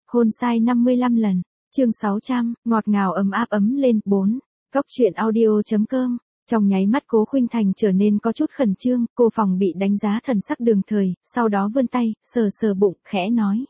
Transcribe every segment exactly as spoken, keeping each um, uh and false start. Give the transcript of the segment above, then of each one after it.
hôn sai năm mươi lăm lần. Chương sáu trăm, ngọt ngào ấm áp ấm lên. bốn. Cốc truyện audio chấm com. Trong nháy mắt Cố Khuynh Thành trở nên có chút khẩn trương, cô phòng bị đánh giá thần sắc Đường Thời, sau đó vươn tay, sờ sờ bụng, khẽ nói.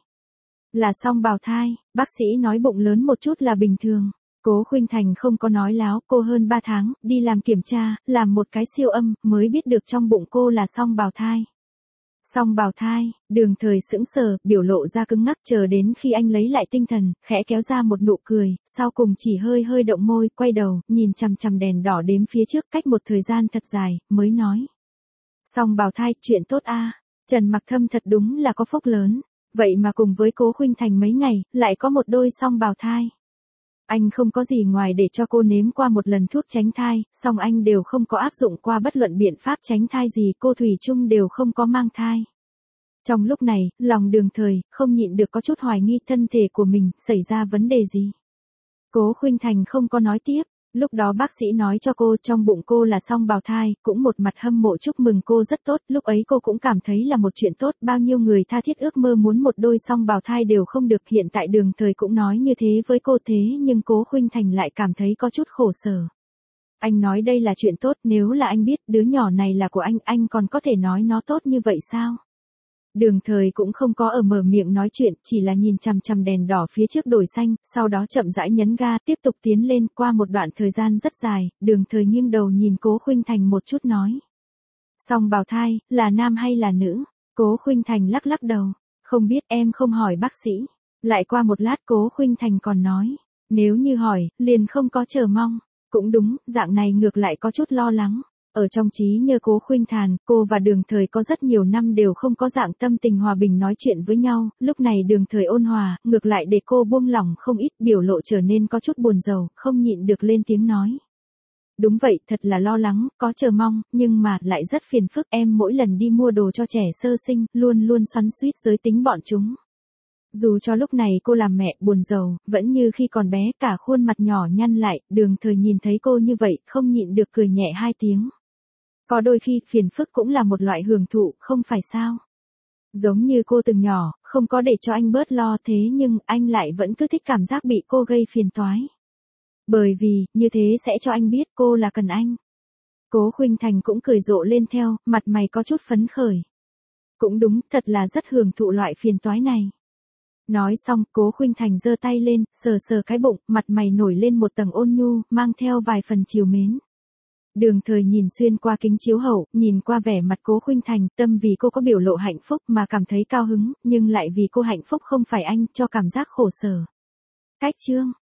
Là song bào thai, bác sĩ nói bụng lớn một chút là bình thường. Cố Khuynh Thành không có nói láo, cô hơn ba tháng, đi làm kiểm tra, làm một cái siêu âm, mới biết được trong bụng cô là song bào thai. Song bào thai, Đường Thời sững sờ, biểu lộ ra cứng ngắc, chờ đến khi anh lấy lại tinh thần, khẽ kéo ra một nụ cười, sau cùng chỉ hơi hơi động môi, quay đầu, nhìn chằm chằm đèn đỏ đếm phía trước, cách một thời gian thật dài, mới nói. Song bào thai, chuyện tốt a. Trần Mặc Thâm thật đúng là có phúc lớn, vậy mà cùng với Cố Khuynh Thành mấy ngày, lại có một đôi song bào thai. Anh không có gì ngoài để cho cô nếm qua một lần thuốc tránh thai, song anh đều không có áp dụng qua bất luận biện pháp tránh thai gì, cô thủy chung đều không có mang thai. Trong lúc này, lòng Đường Thời không nhịn được có chút hoài nghi thân thể của mình xảy ra vấn đề gì. Cố Khuynh Thành không có nói tiếp, lúc đó bác sĩ nói cho cô trong bụng cô là song bào thai, cũng một mặt hâm mộ chúc mừng cô rất tốt, lúc ấy cô cũng cảm thấy là một chuyện tốt, bao nhiêu người tha thiết ước mơ muốn một đôi song bào thai đều không được, hiện tại Đường Thời cũng nói như thế với cô, thế nhưng Cố Khuynh Thành lại cảm thấy có chút khổ sở. Anh nói đây là chuyện tốt, nếu là anh biết đứa nhỏ này là của anh, anh còn có thể nói nó tốt như vậy sao? Đường Thời cũng không có ở mở miệng nói chuyện, chỉ là nhìn chằm chằm đèn đỏ phía trước đổi xanh, sau đó chậm rãi nhấn ga, tiếp tục tiến lên, qua một đoạn thời gian rất dài, Đường Thời nghiêng đầu nhìn Cố Khuynh Thành một chút nói. Song bào thai, là nam hay là nữ? Cố Khuynh Thành lắc lắc đầu, không biết, em không hỏi bác sĩ. Lại qua một lát Cố Khuynh Thành còn nói, nếu như hỏi, liền không có chờ mong. Cũng đúng, dạng này ngược lại có chút lo lắng. Ở trong trí nhớ Cố Khuynh Thành, cô và Đường Thời có rất nhiều năm đều không có dạng tâm tình hòa bình nói chuyện với nhau, lúc này Đường Thời ôn hòa, ngược lại để cô buông lỏng không ít, biểu lộ trở nên có chút buồn rầu, không nhịn được lên tiếng nói. Đúng vậy, thật là lo lắng, có chờ mong, nhưng mà lại rất phiền phức, em mỗi lần đi mua đồ cho trẻ sơ sinh, luôn luôn xoắn xuýt giới tính bọn chúng. Dù cho lúc này cô làm mẹ buồn rầu, vẫn như khi còn bé, cả khuôn mặt nhỏ nhăn lại, Đường Thời nhìn thấy cô như vậy, không nhịn được cười nhẹ hai tiếng. Có đôi khi phiền phức cũng là một loại hưởng thụ, không phải sao? Giống như cô từng nhỏ, không có để cho anh bớt lo, thế nhưng anh lại vẫn cứ thích cảm giác bị cô gây phiền toái. Bởi vì, như thế sẽ cho anh biết cô là cần anh. Cố Khuynh Thành cũng cười rộ lên theo, mặt mày có chút phấn khởi. Cũng đúng, thật là rất hưởng thụ loại phiền toái này. Nói xong, Cố Khuynh Thành giơ tay lên, sờ sờ cái bụng, mặt mày nổi lên một tầng ôn nhu, mang theo vài phần trìu mến. Đường Thời nhìn xuyên qua kính chiếu hậu, nhìn qua vẻ mặt Cố Khuynh Thành, tâm vì cô có biểu lộ hạnh phúc mà cảm thấy cao hứng, nhưng lại vì cô hạnh phúc không phải anh, cho cảm giác khổ sở. Cách chương